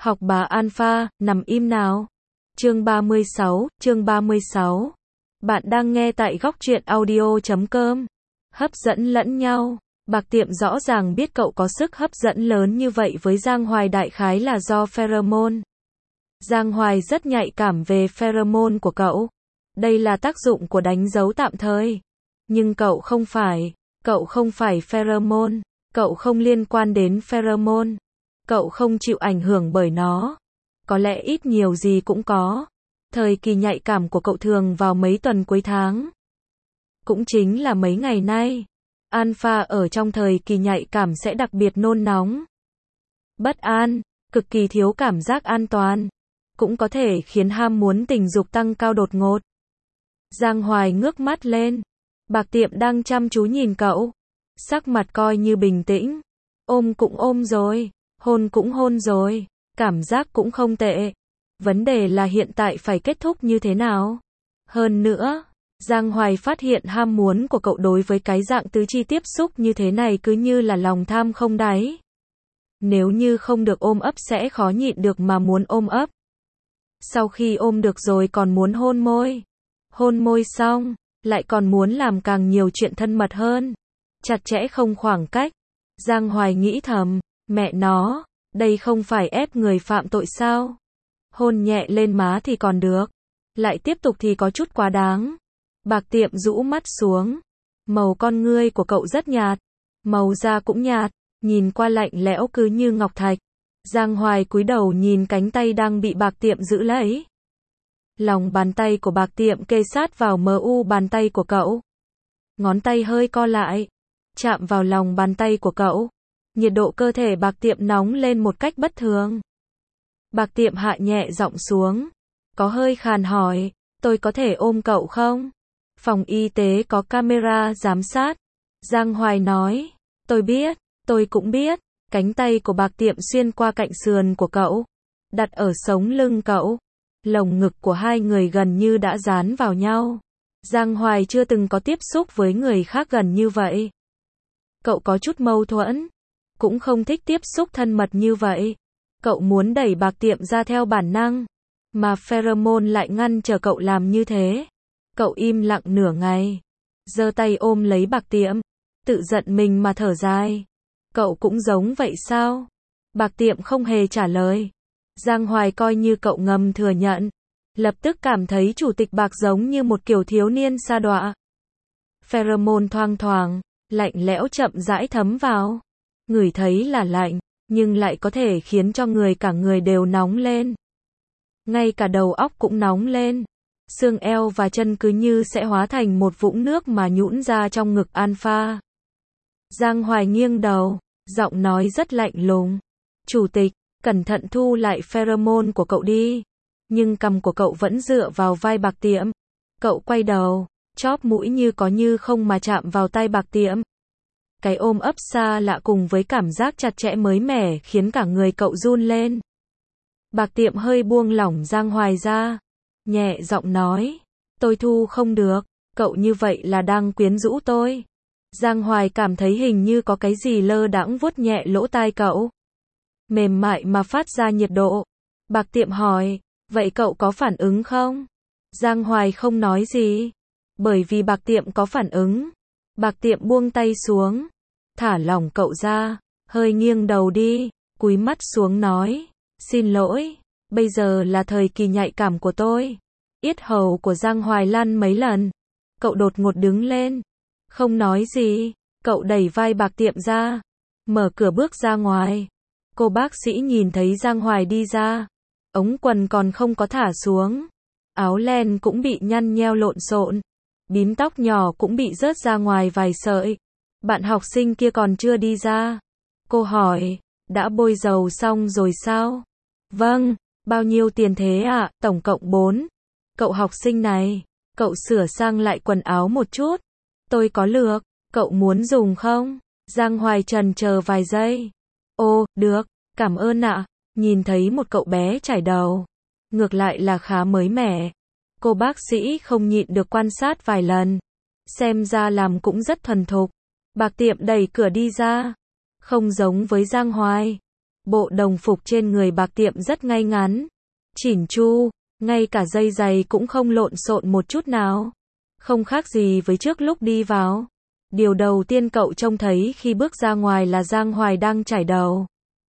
Học bà Alpha, nằm im nào. Chương 36. Bạn đang nghe tại góc truyện audio.com. Hấp dẫn lẫn nhau. Bạc Tiệm rõ ràng biết cậu có sức hấp dẫn lớn như vậy với Giang Hoài, đại khái là do pheromone. Giang Hoài rất nhạy cảm về pheromone của cậu. Đây là tác dụng của đánh dấu tạm thời. Nhưng cậu không phải pheromone. Cậu không liên quan đến pheromone. Cậu không chịu ảnh hưởng bởi nó. Có lẽ ít nhiều gì cũng có. Thời kỳ nhạy cảm của cậu thường vào mấy tuần cuối tháng. Cũng chính là mấy ngày nay. Alpha ở trong thời kỳ nhạy cảm sẽ đặc biệt nôn nóng, bất an, cực kỳ thiếu cảm giác an toàn. Cũng có thể khiến ham muốn tình dục tăng cao đột ngột. Giang Hoài ngước mắt lên. Bạc Tiệm đang chăm chú nhìn cậu. Sắc mặt coi như bình tĩnh. Ôm cũng ôm rồi. Hôn cũng hôn rồi. Cảm giác cũng không tệ. Vấn đề là hiện tại phải kết thúc như thế nào? Hơn nữa, Giang Hoài phát hiện ham muốn của cậu đối với cái dạng tứ chi tiếp xúc như thế này cứ như là lòng tham không đáy. Nếu như không được ôm ấp sẽ khó nhịn được mà muốn ôm ấp. Sau khi ôm được rồi còn muốn hôn môi. Hôn môi xong, lại còn muốn làm càng nhiều chuyện thân mật hơn. Chặt chẽ không khoảng cách. Giang Hoài nghĩ thầm, mẹ nó, đây không phải ép người phạm tội sao? Hôn nhẹ lên má thì còn được. Lại tiếp tục thì có chút quá đáng. Bạc Tiệm rũ mắt xuống. Màu con ngươi của cậu rất nhạt. Màu da cũng nhạt. Nhìn qua lạnh lẽo cứ như ngọc thạch. Giang Hoài cúi đầu nhìn cánh tay đang bị Bạc Tiệm giữ lấy. Lòng bàn tay của Bạc Tiệm kê sát vào mu bàn tay của cậu. Ngón tay hơi co lại. Chạm vào lòng bàn tay của cậu. Nhiệt độ cơ thể Bạc Tiệm nóng lên một cách bất thường. Bạc Tiệm hạ nhẹ giọng xuống. Có hơi khàn hỏi, tôi có thể ôm cậu không? Phòng y tế có camera giám sát. Giang Hoài nói, tôi cũng biết. Cánh tay của Bạc Tiệm xuyên qua cạnh sườn của cậu. Đặt ở sống lưng cậu. Lồng ngực của hai người gần như đã dán vào nhau. Giang Hoài chưa từng có tiếp xúc với người khác gần như vậy. Cậu có chút mâu thuẫn. Cũng không thích tiếp xúc thân mật như vậy. Cậu muốn đẩy Bạc Tiệm ra theo bản năng. Mà pheromone lại ngăn chờ cậu làm như thế. Cậu im lặng nửa ngày. Giơ tay ôm lấy Bạc Tiệm. Tự giận mình mà thở dài. Cậu cũng giống vậy sao? Bạc Tiệm không hề trả lời. Giang Hoài coi như cậu ngầm thừa nhận. Lập tức cảm thấy chủ tịch Bạc giống như một kiểu thiếu niên sa đọa. Pheromone thoang thoảng, lạnh lẽo chậm rãi thấm vào. Ngửi thấy là lạnh, nhưng lại có thể khiến cho cả người đều nóng lên. Ngay cả đầu óc cũng nóng lên. Xương eo và chân cứ như sẽ hóa thành một vũng nước mà nhũn ra trong ngực Alpha. Giang Hoài nghiêng đầu, giọng nói rất lạnh lùng. Chủ tịch, cẩn thận thu lại pheromone của cậu đi. Nhưng cằm của cậu vẫn dựa vào vai Bạc Tiệm. Cậu quay đầu, chóp mũi như có như không mà chạm vào tay Bạc Tiệm. Cái ôm ấp xa lạ cùng với cảm giác chặt chẽ mới mẻ khiến cả người cậu run lên. Bạc Tiệm hơi buông lỏng Giang Hoài ra. Nhẹ giọng nói, tôi thu không được, cậu như vậy là đang quyến rũ tôi. Giang Hoài cảm thấy hình như có cái gì lơ đãng vuốt nhẹ lỗ tai cậu. Mềm mại mà phát ra nhiệt độ. Bạc Tiệm hỏi, vậy cậu có phản ứng không? Giang Hoài không nói gì. Bởi vì Bạc Tiệm có phản ứng. Bạc Tiệm buông tay xuống. Thả lỏng cậu ra. Hơi nghiêng đầu đi. Cúi mắt xuống nói. Xin lỗi. Bây giờ là thời kỳ nhạy cảm của tôi. Yết hầu của Giang Hoài lăn mấy lần. Cậu đột ngột đứng lên. Không nói gì. Cậu đẩy vai Bạc Tiệm ra. Mở cửa bước ra ngoài. Cô bác sĩ nhìn thấy Giang Hoài đi ra. Ống quần còn không có thả xuống. Áo len cũng bị nhăn nheo lộn xộn. Bím tóc nhỏ cũng bị rớt ra ngoài vài sợi. Bạn học sinh kia còn chưa đi ra. Cô hỏi, đã bôi dầu xong rồi sao? Vâng, bao nhiêu tiền thế ạ? Tổng cộng 4. Cậu học sinh này, cậu sửa sang lại quần áo một chút. Tôi có lược, cậu muốn dùng không? Giang Hoài chần chờ vài giây. Ô, được, cảm ơn ạ. Nhìn thấy một cậu bé chải đầu. Ngược lại là khá mới mẻ. Cô bác sĩ không nhịn được quan sát vài lần. Xem ra làm cũng rất thuần thục. Bạc Tiệm đẩy cửa đi ra. Không giống với Giang Hoài. Bộ đồng phục trên người Bạc Tiệm rất ngay ngắn, chỉn chu, ngay cả dây giày cũng không lộn xộn một chút nào. Không khác gì với trước lúc đi vào. Điều đầu tiên cậu trông thấy khi bước ra ngoài là Giang Hoài đang chải đầu.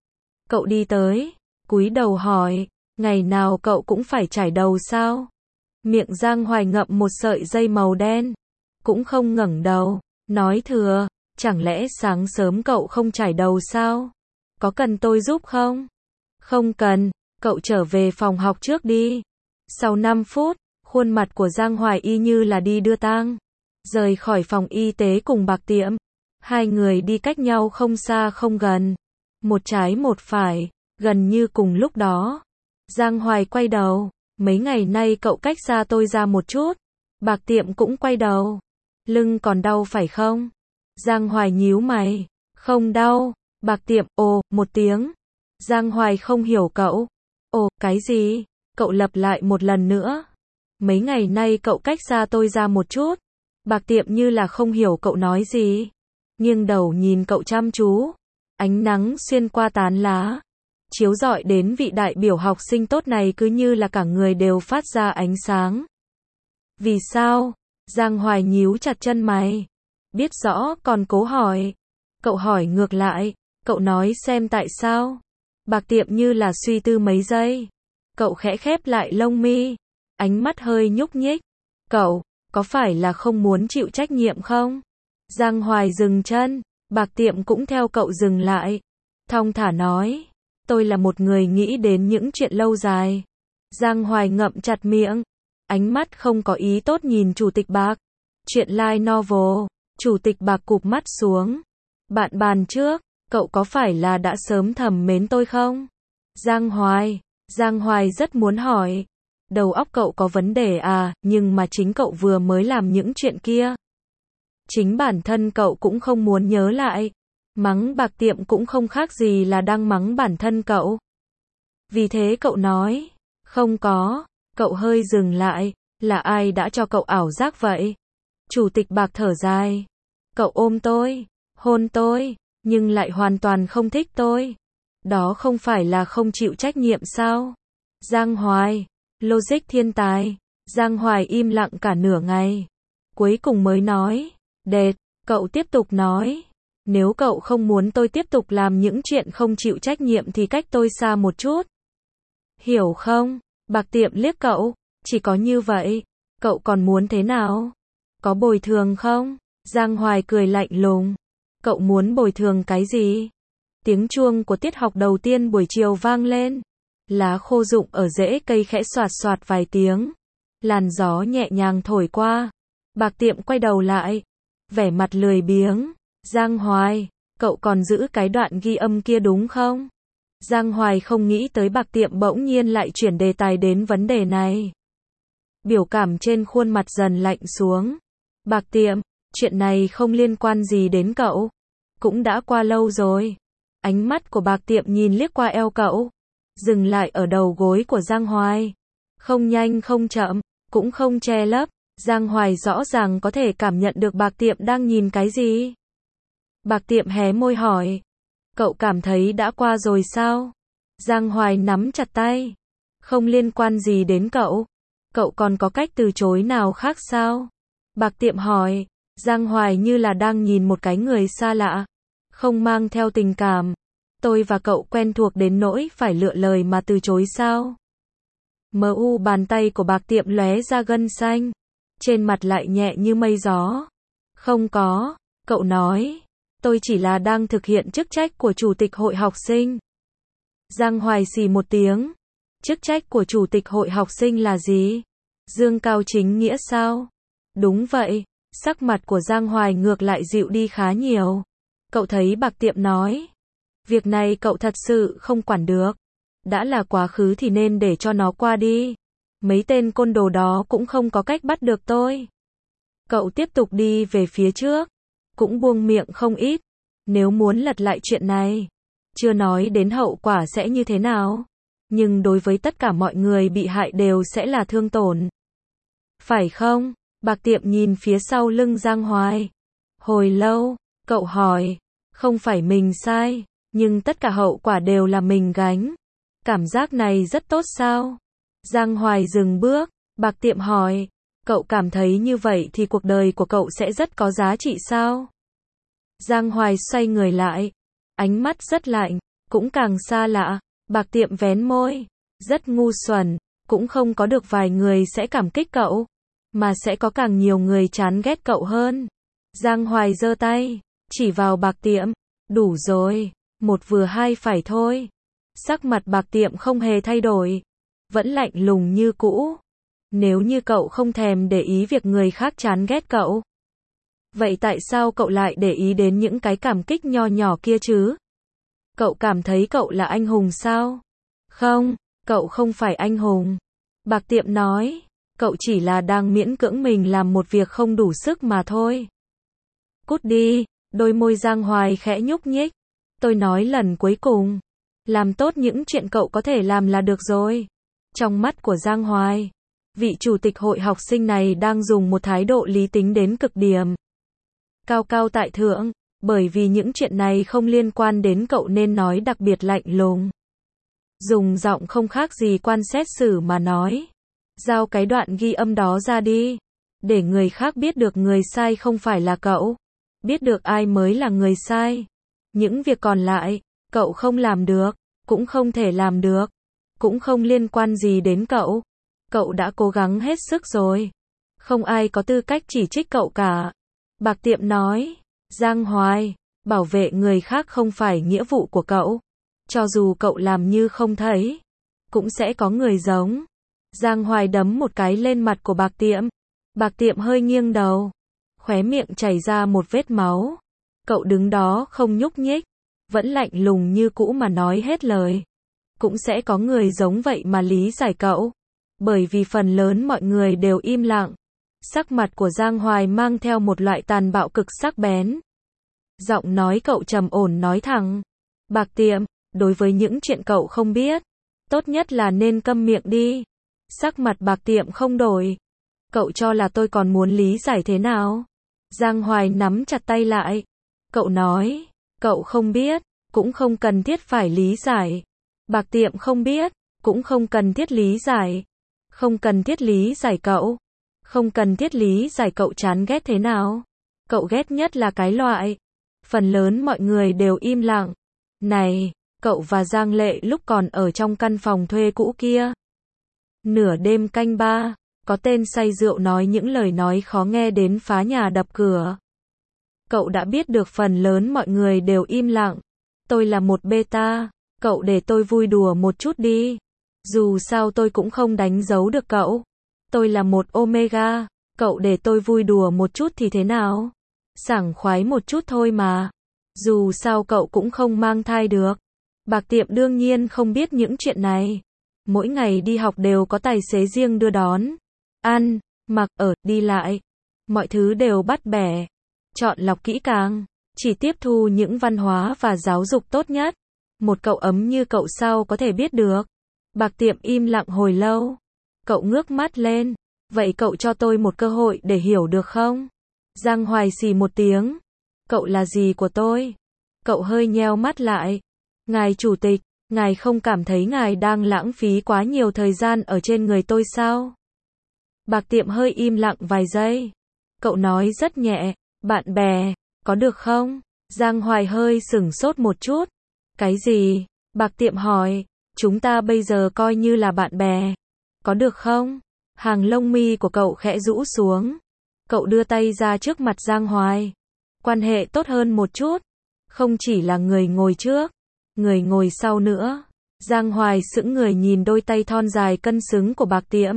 Cậu đi tới, cúi đầu hỏi, ngày nào cậu cũng phải chải đầu sao? Miệng Giang Hoài ngậm một sợi dây màu đen, cũng không ngẩng đầu, nói thừa, chẳng lẽ sáng sớm cậu không chải đầu sao? Có cần tôi giúp không? Không cần, cậu trở về phòng học trước đi. Sau 5 phút, khuôn mặt của Giang Hoài y như là đi đưa tang. Rời khỏi phòng y tế cùng Bạc Tiệm. Hai người đi cách nhau không xa không gần. Một trái một phải, gần như cùng lúc đó. Giang Hoài quay đầu, mấy ngày nay cậu cách xa tôi ra một chút. Bạc Tiệm cũng quay đầu. Lưng còn đau phải không? Giang Hoài nhíu mày. Không đau. Bạc Tiệm, ồ, một tiếng. Giang Hoài không hiểu cậu. Ồ, cái gì? Cậu lặp lại một lần nữa. Mấy ngày nay cậu cách xa tôi ra một chút. Bạc Tiệm như là không hiểu cậu nói gì. Nghiêng đầu nhìn cậu chăm chú. Ánh nắng xuyên qua tán lá, chiếu rọi đến vị đại biểu học sinh tốt này cứ như là cả người đều phát ra ánh sáng. Vì sao? Giang Hoài nhíu chặt chân mày. Biết rõ còn cố hỏi. Cậu hỏi ngược lại. Cậu nói xem tại sao? Bạc Tiệm như là suy tư mấy giây. Cậu khẽ khép lại lông mi. Ánh mắt hơi nhúc nhích. Cậu, có phải là không muốn chịu trách nhiệm không? Giang Hoài dừng chân. Bạc Tiệm cũng theo cậu dừng lại. Thong thả nói. Tôi là một người nghĩ đến những chuyện lâu dài. Giang Hoài ngậm chặt miệng. Ánh mắt không có ý tốt nhìn Chủ tịch Bạc. Chuyện light novel. Chủ tịch Bạc cụp mắt xuống. Bạn bàn trước, cậu có phải là đã sớm thầm mến tôi không? Giang Hoài rất muốn hỏi. Đầu óc cậu có vấn đề à, nhưng mà chính cậu vừa mới làm những chuyện kia. Chính bản thân cậu cũng không muốn nhớ lại. Mắng Bạc Tiệm cũng không khác gì là đang mắng bản thân cậu. Vì thế cậu nói, không có. Cậu hơi dừng lại, là ai đã cho cậu ảo giác vậy? Chủ tịch Bạc thở dài. Cậu ôm tôi, hôn tôi, nhưng lại hoàn toàn không thích tôi. Đó không phải là không chịu trách nhiệm sao? Giang Hoài, logic thiên tài. Giang Hoài im lặng cả nửa ngày. Cuối cùng mới nói, đệt, cậu tiếp tục nói. Nếu cậu không muốn tôi tiếp tục làm những chuyện không chịu trách nhiệm thì cách tôi xa một chút. Hiểu không? Bạc Tiệm liếc cậu. Chỉ có như vậy. Cậu còn muốn thế nào? Có bồi thường không? Giang Hoài cười lạnh lùng. Cậu muốn bồi thường cái gì? Tiếng chuông của tiết học đầu tiên buổi chiều vang lên. Lá khô rụng ở rễ cây khẽ xoạt xoạt vài tiếng. Làn gió nhẹ nhàng thổi qua. Bạc Tiệm quay đầu lại. Vẻ mặt lười biếng. Giang Hoài, cậu còn giữ cái đoạn ghi âm kia đúng không? Giang Hoài không nghĩ tới Bạc Tiệm bỗng nhiên lại chuyển đề tài đến vấn đề này. Biểu cảm trên khuôn mặt dần lạnh xuống. Bạc Tiệm, chuyện này không liên quan gì đến cậu. Cũng đã qua lâu rồi. Ánh mắt của Bạc Tiệm nhìn liếc qua eo cậu. Dừng lại ở đầu gối của Giang Hoài. Không nhanh không chậm, cũng không che lấp. Giang Hoài rõ ràng có thể cảm nhận được Bạc Tiệm đang nhìn cái gì. Bạc Tiệm hé môi hỏi. Cậu cảm thấy đã qua rồi sao? Giang Hoài nắm chặt tay. Không liên quan gì đến cậu. Cậu còn có cách từ chối nào khác sao? Bạc Tiệm hỏi. Giang Hoài như là đang nhìn một cái người xa lạ. Không mang theo tình cảm. Tôi và cậu quen thuộc đến nỗi phải lựa lời mà từ chối sao? Bàn tay của Bạc Tiệm lóe ra gân xanh. Trên mặt lại nhẹ như mây gió. Không có. Cậu nói. Tôi chỉ là đang thực hiện chức trách của chủ tịch hội học sinh. Giang Hoài xì một tiếng. Chức trách của chủ tịch hội học sinh là gì? Dương cao chính nghĩa sao? Đúng vậy. Sắc mặt của Giang Hoài ngược lại dịu đi khá nhiều. Cậu thấy Bạc Tiệm nói. Việc này cậu thật sự không quản được. Đã là quá khứ thì nên để cho nó qua đi. Mấy tên côn đồ đó cũng không có cách bắt được tôi. Cậu tiếp tục đi về phía trước. Cũng buông miệng không ít. Nếu muốn lật lại chuyện này. Chưa nói đến hậu quả sẽ như thế nào. Nhưng đối với tất cả mọi người bị hại đều sẽ là thương tổn. Phải không? Bạc Tiệm nhìn phía sau lưng Giang Hoài. Hồi lâu, cậu hỏi. Không phải mình sai. nhưng tất cả hậu quả đều là mình gánh. Cảm giác này rất tốt sao? Giang Hoài dừng bước, Bạc Tiệm hỏi, cậu cảm thấy như vậy thì cuộc đời của cậu sẽ rất có giá trị sao? Giang Hoài xoay người lại, ánh mắt rất lạnh, cũng càng xa lạ. Bạc Tiệm vén môi, rất ngu xuẩn, cũng không có được vài người sẽ cảm kích cậu, mà sẽ có càng nhiều người chán ghét cậu hơn. Giang Hoài giơ tay, chỉ vào Bạc Tiệm, đủ rồi, một vừa hai phải thôi. Sắc mặt Bạc Tiệm không hề thay đổi, vẫn lạnh lùng như cũ. Nếu như cậu không thèm để ý việc người khác chán ghét cậu, vậy tại sao cậu lại để ý đến những cái cảm kích nho nhỏ kia chứ? Cậu cảm thấy cậu là anh hùng sao? Không, cậu không phải anh hùng. Bạc Tiệm nói, cậu chỉ là đang miễn cưỡng mình làm một việc không đủ sức mà thôi. Cút đi, đôi môi Giang Hoài khẽ nhúc nhích. Tôi nói lần cuối cùng, làm tốt những chuyện cậu có thể làm là được rồi. Trong mắt của Giang Hoài, vị chủ tịch hội học sinh này đang dùng một thái độ lý tính đến cực điểm. Cao cao tại thượng, bởi vì những chuyện này không liên quan đến cậu nên nói đặc biệt lạnh lùng. Dùng giọng không khác gì quan xét xử mà nói. Giao cái đoạn ghi âm đó ra đi, để người khác biết được người sai không phải là cậu. Biết được ai mới là người sai. Những việc còn lại, cậu không làm được, cũng không thể làm được, cũng không liên quan gì đến cậu. Cậu đã cố gắng hết sức rồi. Không ai có tư cách chỉ trích cậu cả. Bạc Tiệm nói, Giang Hoài, bảo vệ người khác không phải nghĩa vụ của cậu. Cho dù cậu làm như không thấy, cũng sẽ có người giống. Giang Hoài đấm một cái lên mặt của Bạc Tiệm. Bạc Tiệm hơi nghiêng đầu, khóe miệng chảy ra một vết máu. Cậu đứng đó không nhúc nhích, vẫn lạnh lùng như cũ mà nói hết lời. Cũng sẽ có người giống vậy mà lý giải cậu. Bởi vì phần lớn mọi người đều im lặng. Sắc mặt của Giang Hoài mang theo một loại tàn bạo cực sắc bén. Giọng nói cậu trầm ổn nói thẳng. Bạc Tiệm, đối với những chuyện cậu không biết, tốt nhất là nên câm miệng đi. Sắc mặt Bạc Tiệm không đổi. Cậu cho là tôi còn muốn lý giải thế nào? Giang Hoài nắm chặt tay lại. Cậu nói, cậu không biết, cũng không cần thiết phải lý giải. Bạc Tiệm không biết, cũng không cần thiết lý giải. Không cần thiết lý giải cậu. Không cần thiết lý giải cậu chán ghét thế nào. Cậu ghét nhất là cái loại. Phần lớn mọi người đều im lặng. Này, cậu và Giang Lệ lúc còn ở trong căn phòng thuê cũ kia. Nửa đêm canh 3, có tên say rượu nói những lời nói khó nghe đến phá nhà đập cửa. Cậu đã biết được phần lớn mọi người đều im lặng. Tôi là một beta, cậu để tôi vui đùa một chút đi. Dù sao tôi cũng không đánh dấu được cậu. Tôi là một omega, cậu để tôi vui đùa một chút thì thế nào? Sảng khoái một chút thôi mà. Dù sao cậu cũng không mang thai được. Bạc Tiệm đương nhiên không biết những chuyện này. Mỗi ngày đi học đều có tài xế riêng đưa đón, ăn, mặc, ở, đi lại. Mọi thứ đều bắt bẻ, chọn lọc kỹ càng, chỉ tiếp thu những văn hóa và giáo dục tốt nhất. Một cậu ấm như cậu sao có thể biết được? Bạc Tiệm im lặng hồi lâu. Cậu ngước mắt lên. Vậy cậu cho tôi một cơ hội để hiểu được không? Giang Hoài xì một tiếng. Cậu là gì của tôi? Cậu hơi nheo mắt lại. Ngài chủ tịch, ngài không cảm thấy ngài đang lãng phí quá nhiều thời gian ở trên người tôi sao? Bạc Tiệm hơi im lặng vài giây. Cậu nói rất nhẹ, bạn bè, có được không? Giang Hoài hơi sửng sốt một chút. Cái gì? Bạc Tiệm hỏi, chúng ta bây giờ coi như là bạn bè. Có được không? Hàng lông mi của cậu khẽ rũ xuống. Cậu đưa tay ra trước mặt Giang Hoài. Quan hệ tốt hơn một chút. Không chỉ là người ngồi trước, người ngồi sau nữa. Giang Hoài sững người nhìn đôi tay thon dài cân xứng của Bạc Tiệm.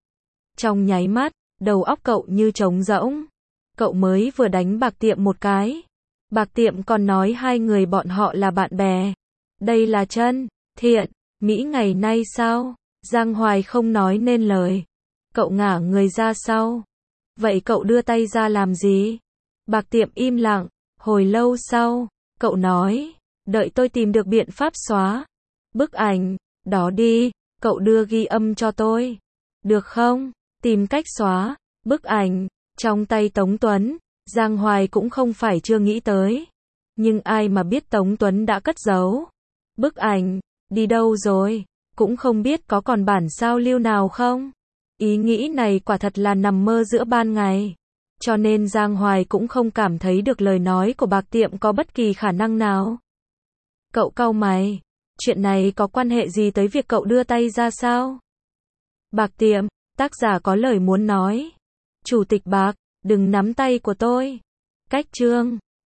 Trong nháy mắt, đầu óc cậu như trống rỗng. Cậu mới vừa đánh Bạc Tiệm một cái. Bạc Tiệm còn nói hai người bọn họ là bạn bè. Đây là chân, thiện, mỹ ngày nay sao? Giang Hoài không nói nên lời. Cậu ngả người ra sau. Vậy cậu đưa tay ra làm gì? Bạc Tiệm im lặng. Hồi lâu sau, cậu nói, đợi tôi tìm được biện pháp xóa bức ảnh đó đi, cậu đưa ghi âm cho tôi. Được không? Tìm cách xóa bức ảnh trong tay Tống Tuấn. Giang Hoài cũng không phải chưa nghĩ tới. Nhưng ai mà biết Tống Tuấn đã cất giấu bức ảnh, đi đâu rồi, cũng không biết có còn bản sao lưu nào không. Ý nghĩ này quả thật là nằm mơ giữa ban ngày. Cho nên Giang Hoài cũng không cảm thấy được lời nói của Bạc Tiệm có bất kỳ khả năng nào. Cậu cau mày, chuyện này có quan hệ gì tới việc cậu đưa tay ra sao? Bạc Tiệm, tác giả có lời muốn nói. Chủ tịch Bạc, đừng nắm tay của tôi. Cách chương